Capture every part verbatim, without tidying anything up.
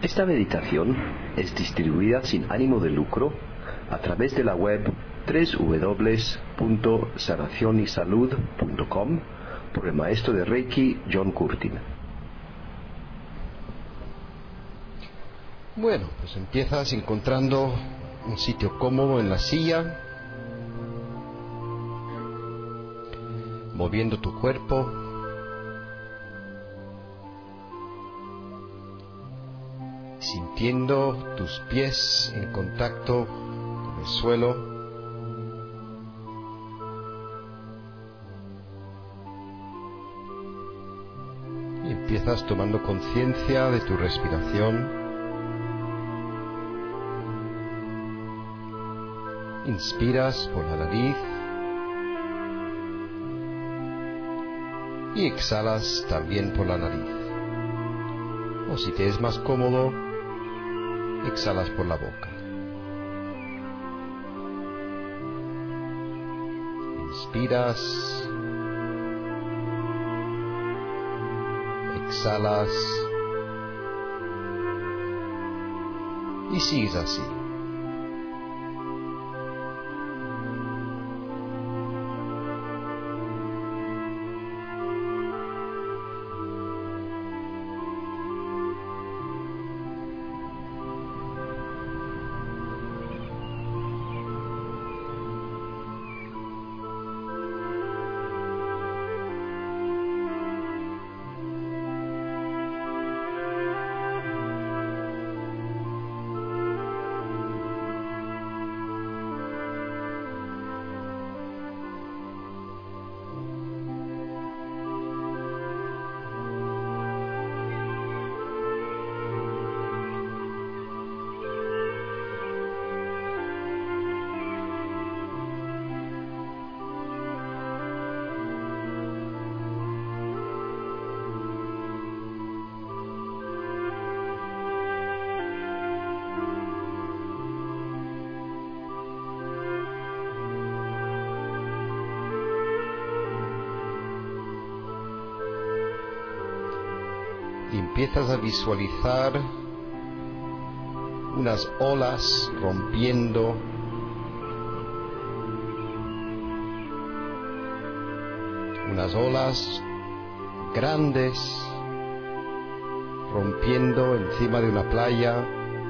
Esta meditación es distribuida sin ánimo de lucro a través de la web doble u doble u doble u punto sanación y salud punto com por el maestro de Reiki John Curtin. Bueno, pues empiezas encontrando un sitio cómodo en la silla, moviendo tu cuerpo, sintiendo tus pies en contacto con el suelo, y empiezas tomando conciencia de tu respiración. Inspiras por la nariz y exhalas también por la nariz. O si te es más cómodo, exhalas por la boca. Inspiras, exhalas y sigues así. Y empiezas a visualizar unas olas rompiendo unas olas grandes rompiendo encima de una playa,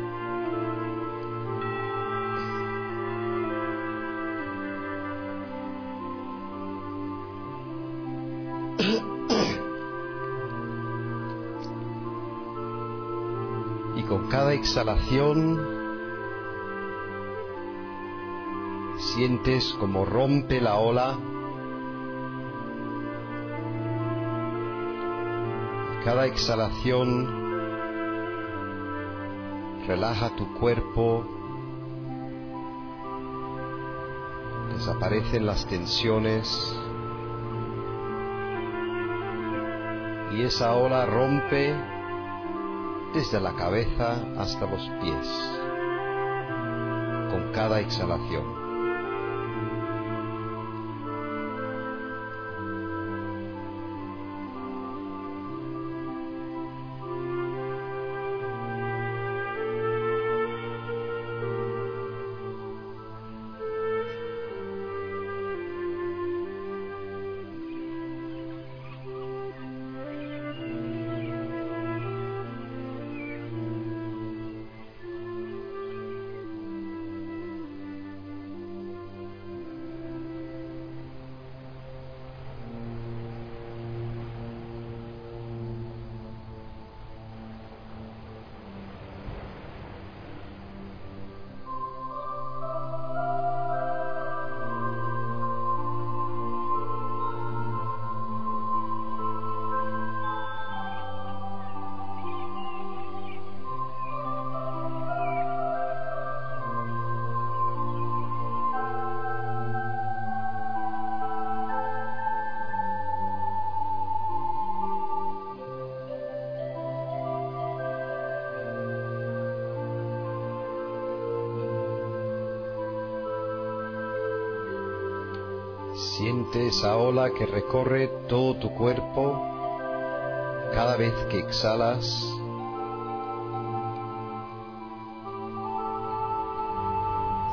y con cada exhalación sientes como rompe la ola. Cada exhalación relaja tu cuerpo, desaparecen las tensiones y esa ola rompe desde la cabeza hasta los pies con cada exhalación. Siente esa ola que recorre todo tu cuerpo cada vez que exhalas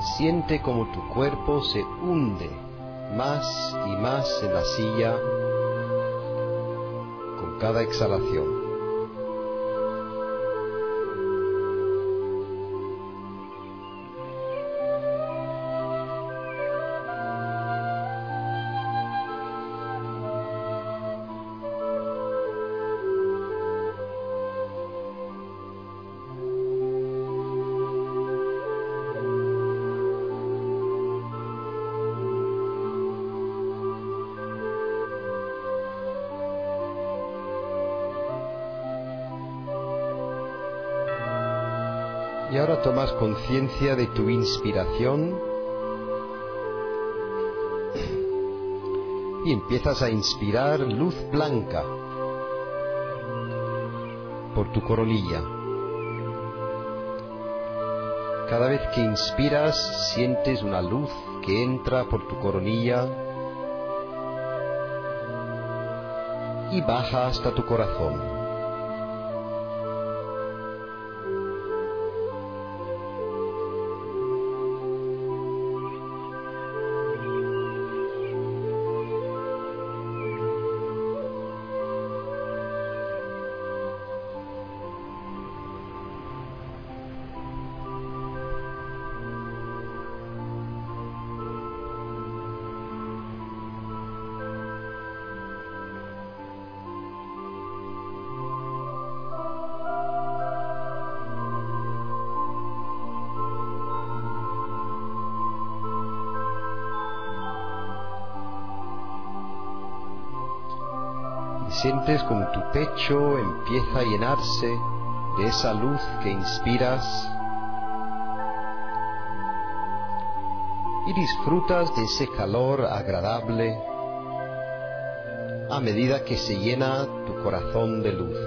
Siente como tu cuerpo se hunde más y más en la silla con cada exhalación. Y ahora tomas conciencia de tu inspiración y empiezas a inspirar luz blanca por tu coronilla. Cada vez que inspiras, sientes una luz que entra por tu coronilla y baja hasta tu corazón. Sientes como tu pecho empieza a llenarse de esa luz que inspiras y disfrutas de ese calor agradable a medida que se llena tu corazón de luz.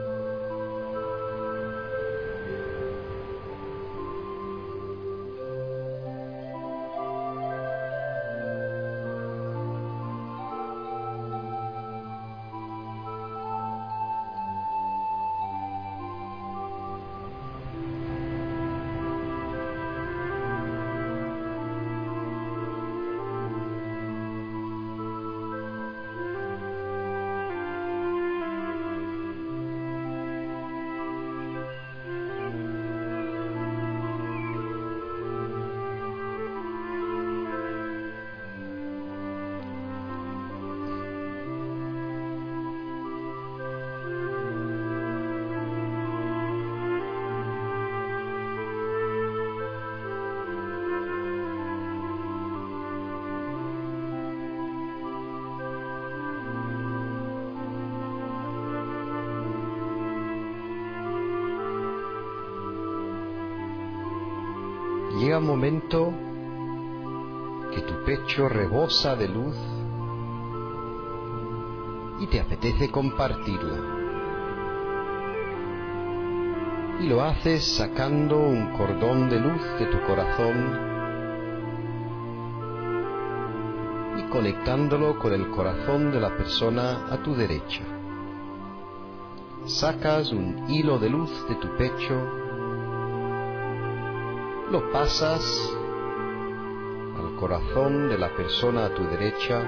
Llega un momento que tu pecho rebosa de luz y te apetece compartirla. Y lo haces sacando un cordón de luz de tu corazón y conectándolo con el corazón de la persona a tu derecha. Sacas un hilo de luz de tu pecho, lo pasas al corazón de la persona a tu derecha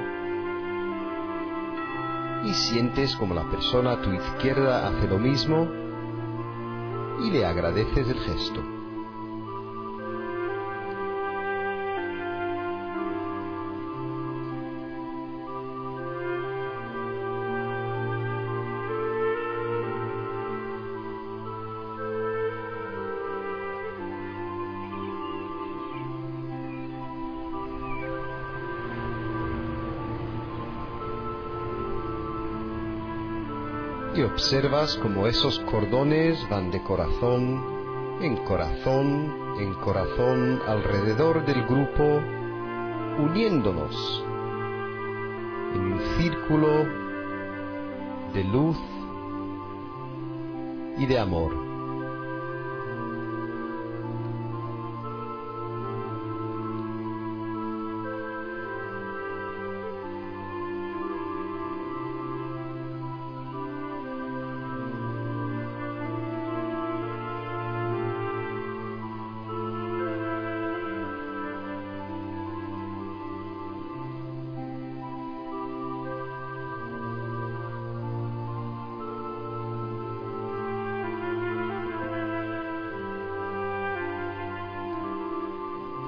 y sientes como la persona a tu izquierda hace lo mismo y le agradeces el gesto. Y observas como esos cordones van de corazón en corazón en corazón alrededor del grupo, uniéndonos en un círculo de luz y de amor.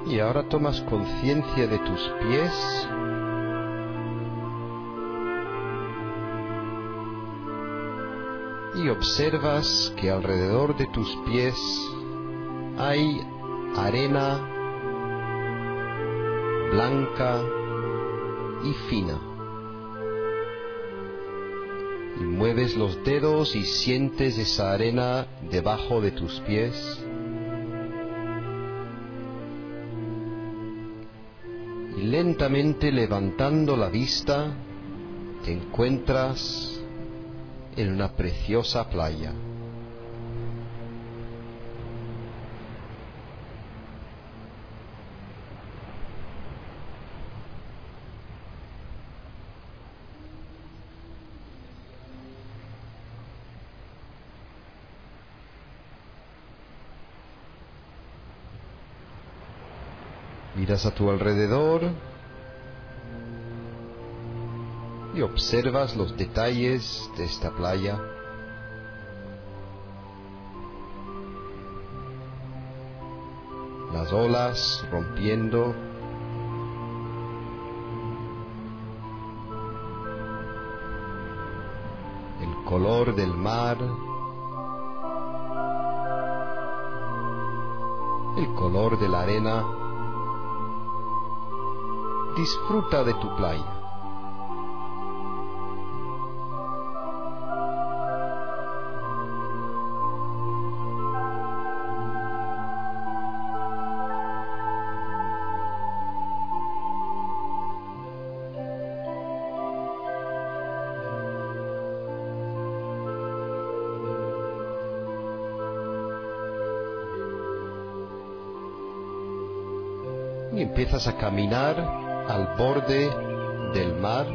Y ahora tomas conciencia de tus pies. Y observas que alrededor de tus pies hay arena blanca y fina. Y mueves los dedos y sientes esa arena debajo de tus pies. Y lentamente levantando la vista, te encuentras en una preciosa playa. Miras a tu alrededor y observas los detalles de esta playa. Las olas rompiendo. El color del mar. El color de la arena. Disfruta de tu playa. Y empiezas a caminar al borde del mar.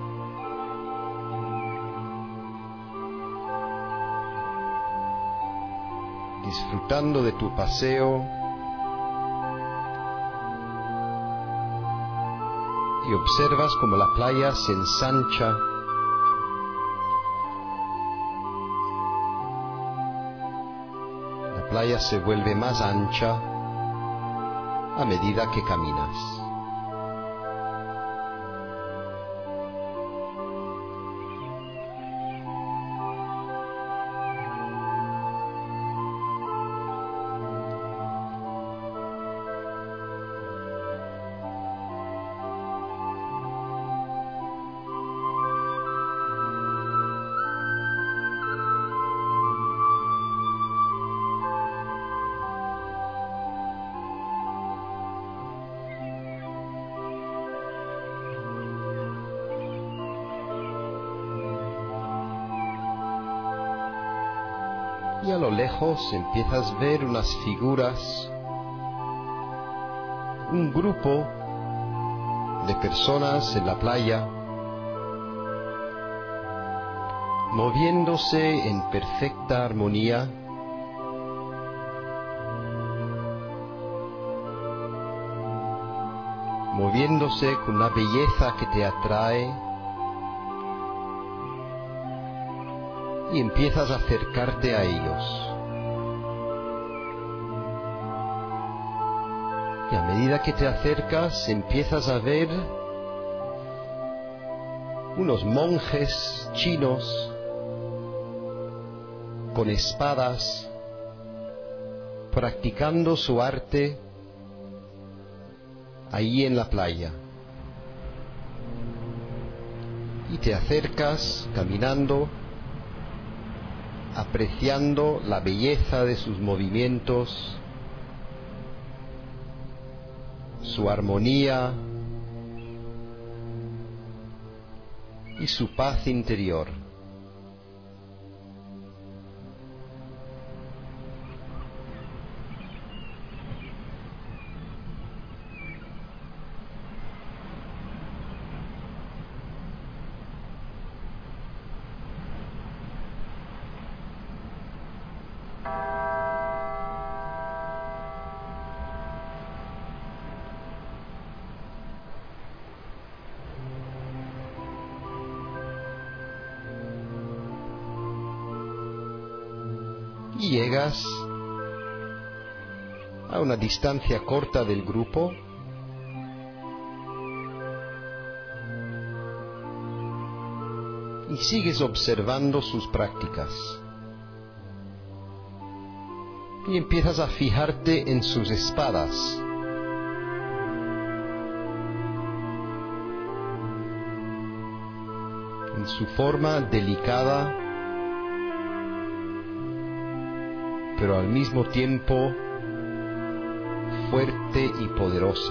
Disfrutando de tu paseo. Y observas como la playa se ensancha. La playa se vuelve más ancha a medida que caminas. Y a lo lejos empiezas a ver unas figuras, un grupo de personas en la playa, moviéndose en perfecta armonía, moviéndose con una belleza que te atrae. Y empiezas a acercarte a ellos. Y a medida que te acercas, empiezas a ver unos monjes chinos con espadas, practicando su arte ahí en la playa. Y te acercas caminando, apreciando la belleza de sus movimientos, su armonía y su paz interior. Y llegas a una distancia corta del grupo, y sigues observando sus prácticas. Y empiezas a fijarte en sus espadas. En su forma delicada, pero al mismo tiempo fuerte y poderosa.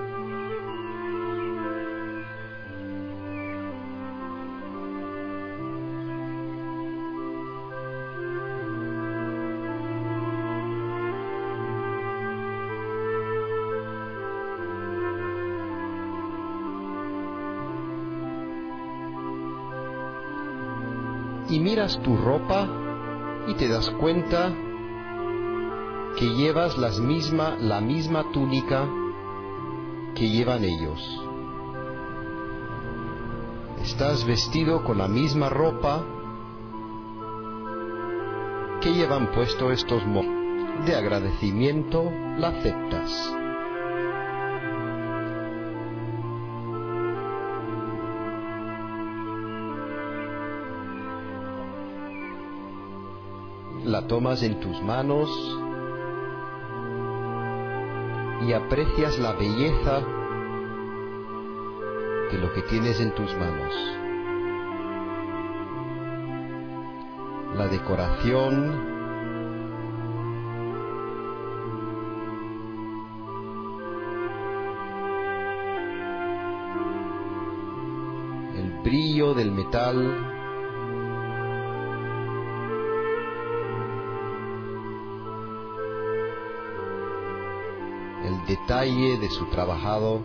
Y miras tu ropa y te das cuenta que llevas las misma, la misma túnica que llevan ellos. Estás vestido con la misma ropa que llevan puesto estos monjes. De agradecimiento la aceptas. La tomas en tus manos y aprecias la belleza de lo que tienes en tus manos. La decoración, el brillo del metal, el detalle de su trabajado.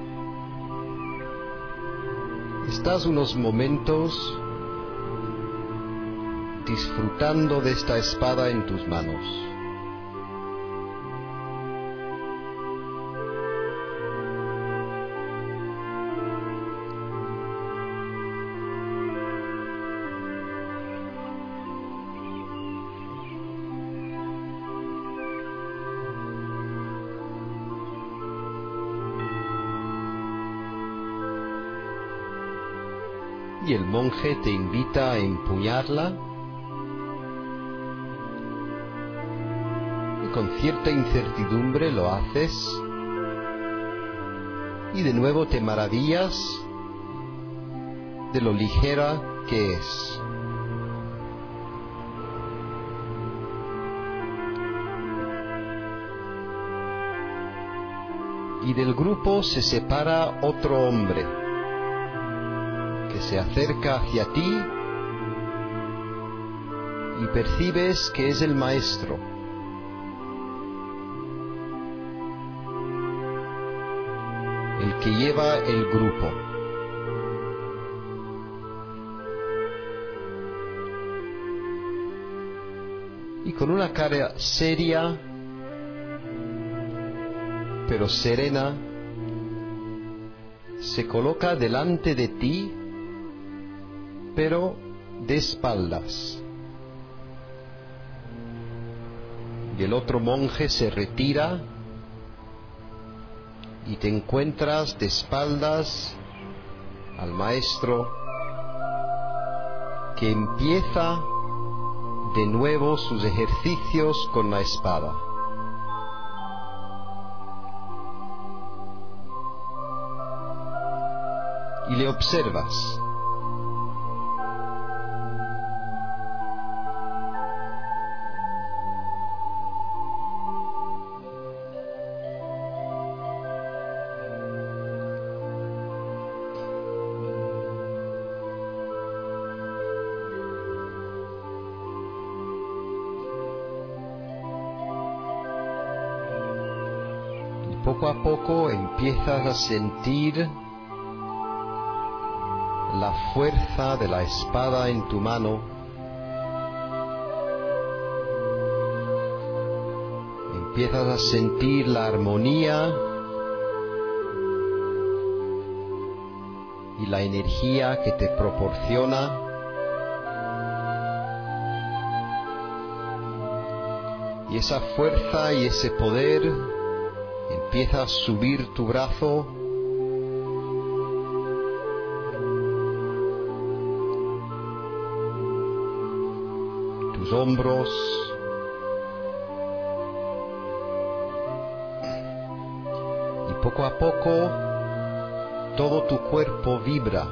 Estás unos momentos disfrutando de esta espada en tus manos. Y el monje te invita a empuñarla, y con cierta incertidumbre lo haces, y de nuevo te maravillas de lo ligera que es. Y del grupo se separa otro hombre que se acerca hacia ti y percibes que es el maestro. El que lleva el grupo. Y con una cara seria, pero serena, se coloca delante de ti, pero de espaldas. Y el otro monje se retira y te encuentras de espaldas al maestro, que empieza de nuevo sus ejercicios con la espada. Y le observas. Poco a poco empiezas a sentir la fuerza de la espada en tu mano. Empiezas a sentir la armonía y la energía que te proporciona. Y Y esa fuerza y ese poder empieza a subir tu brazo, tus hombros, y poco a poco todo tu cuerpo vibra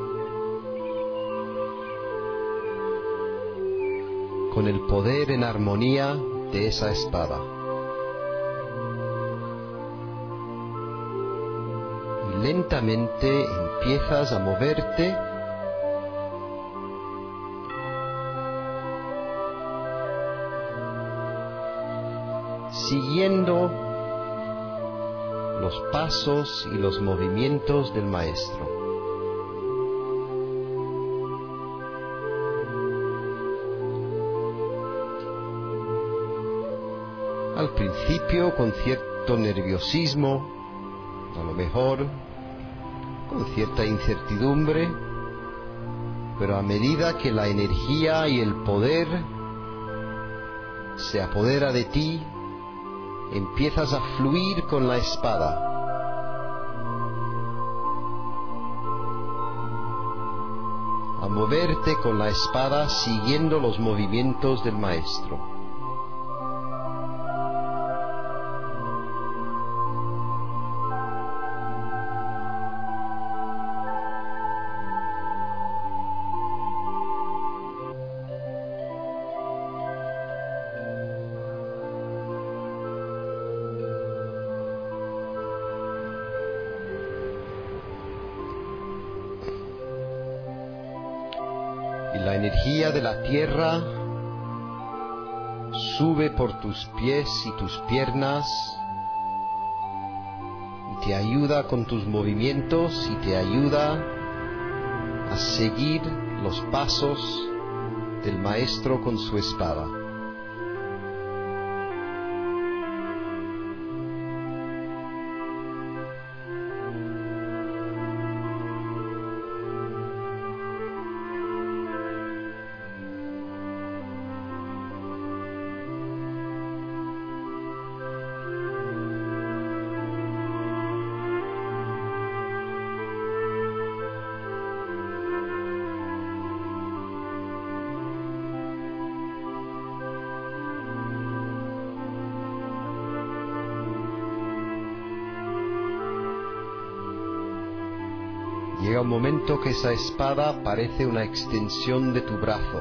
con el poder en armonía de esa espada. Y lentamente empiezas a moverte siguiendo los pasos y los movimientos del maestro. Al principio con cierto nerviosismo, a lo mejor con cierta incertidumbre, pero a medida que la energía y el poder se apodera de ti, empiezas a fluir con la espada. A moverte con la espada siguiendo los movimientos del maestro. Y la energía de la tierra sube por tus pies y tus piernas y te ayuda con tus movimientos y te ayuda a seguir los pasos del maestro con su espada. Llega un momento que esa espada parece una extensión de tu brazo.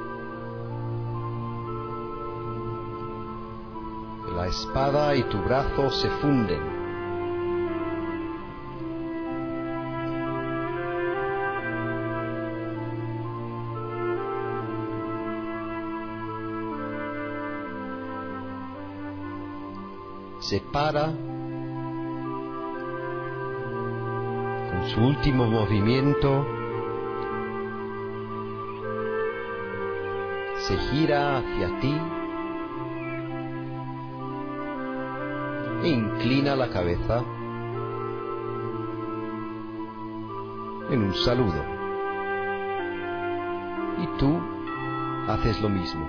La espada y tu brazo se funden. Se para. Su último movimiento se gira hacia ti e inclina la cabeza en un saludo. Y tú haces lo mismo.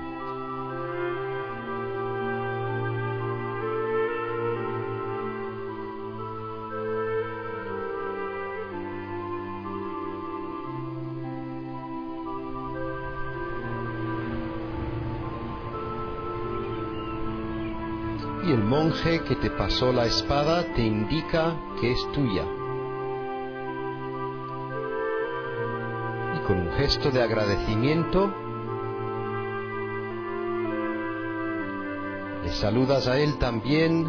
Y el monje que te pasó la espada te indica que es tuya. Y con un gesto de agradecimiento le saludas a él también,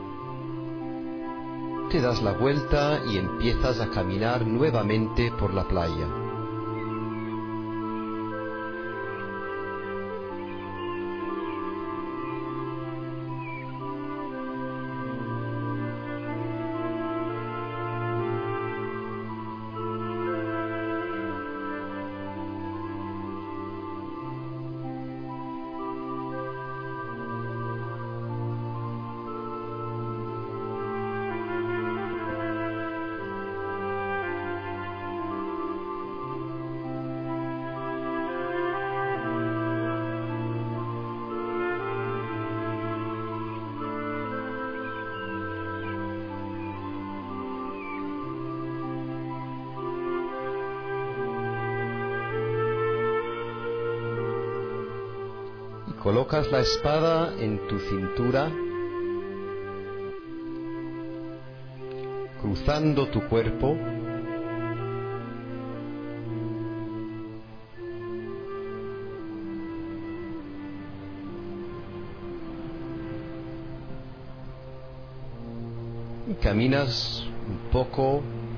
te das la vuelta y empiezas a caminar nuevamente por la playa. colocas la espada en tu cintura, cruzando tu cuerpo, y caminas un poco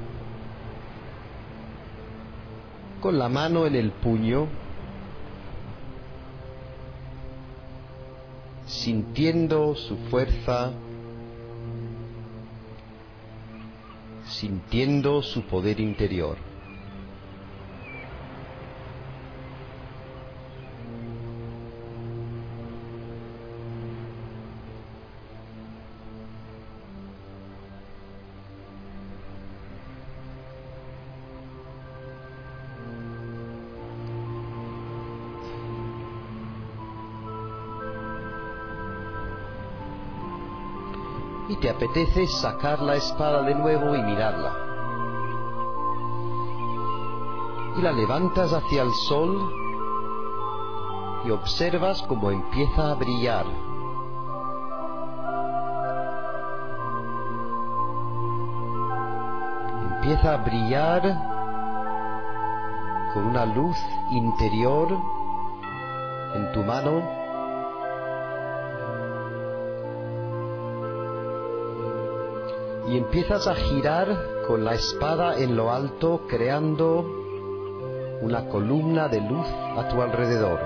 con la mano en el puño, sintiendo su fuerza, sintiendo su poder interior. Y te apetece sacar la espada de nuevo y mirarla. Y la levantas hacia el sol y observas cómo empieza a brillar. Empieza a brillar con una luz interior en tu mano. Y empiezas a girar con la espada en lo alto, creando una columna de luz a tu alrededor.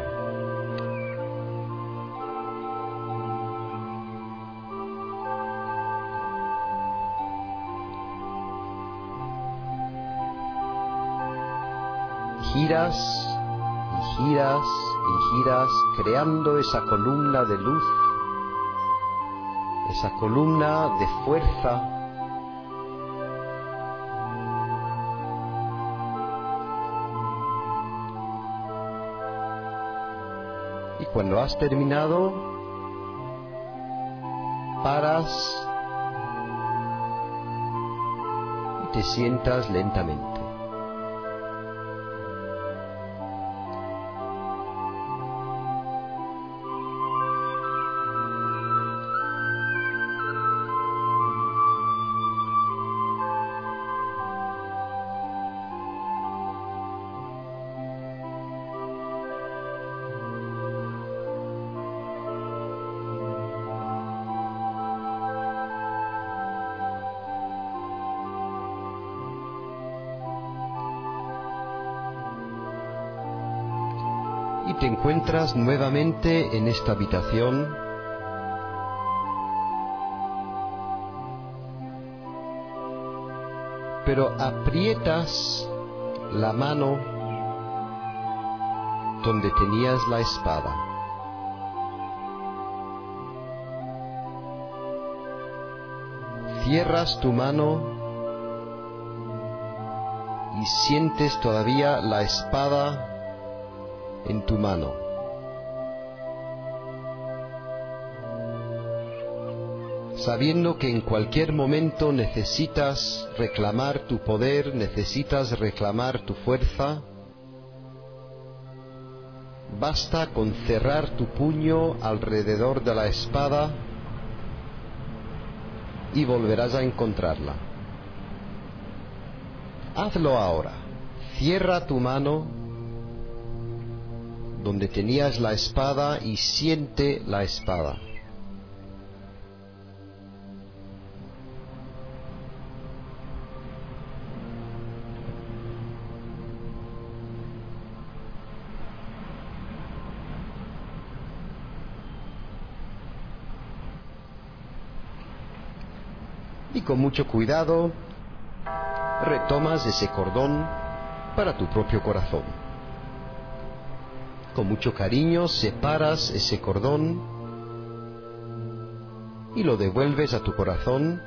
Giras y giras y giras, creando esa columna de luz, esa columna de fuerza. Y cuando has terminado, paras y te sientas lentamente. Y te encuentras nuevamente en esta habitación, pero aprietas la mano donde tenías la espada. Cierras tu mano y sientes todavía la espada en tu mano. Sabiendo que en cualquier momento necesitas reclamar tu poder, necesitas reclamar tu fuerza, basta con cerrar tu puño alrededor de la espada y volverás a encontrarla. Hazlo ahora. Cierra tu mano donde tenías la espada y siente la espada. Y con mucho cuidado retomas ese cordón para tu propio corazón. Con mucho cariño separas ese cordón y lo devuelves a tu corazón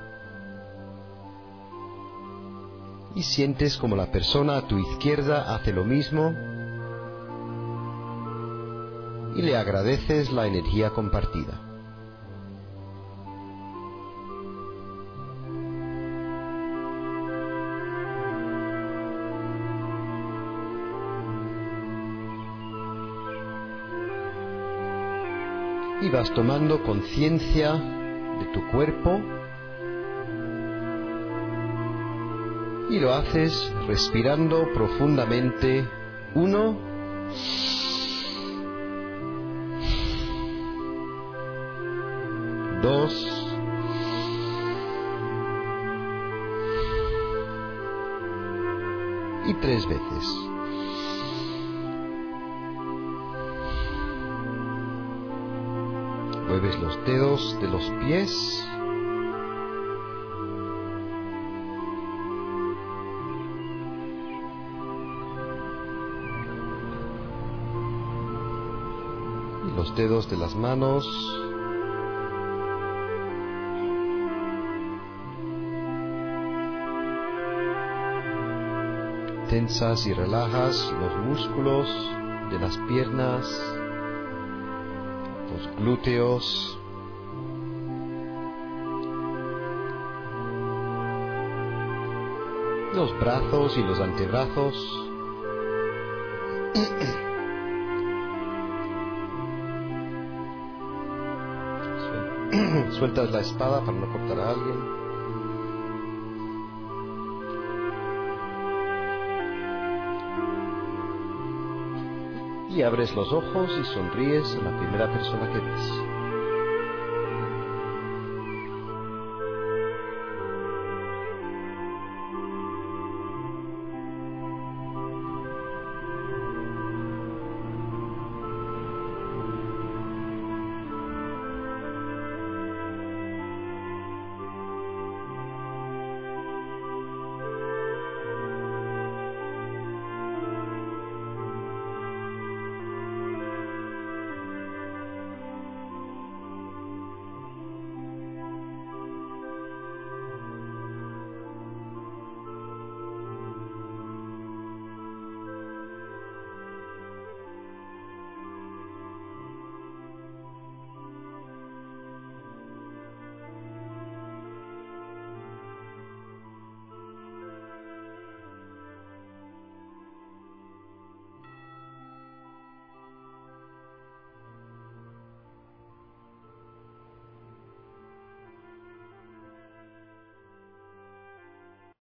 y sientes como la persona a tu izquierda hace lo mismo y le agradeces la energía compartida. vas tomando conciencia de tu cuerpo y lo haces respirando profundamente. Uno, dos, y tres veces. Mueves los dedos de los pies. Y los dedos de las manos. Tensas y relajas los músculos de las piernas, los glúteos, los brazos y los antebrazos. Sueltas la espada para no cortar a alguien. Y abres los ojos y sonríes a la primera persona que ves.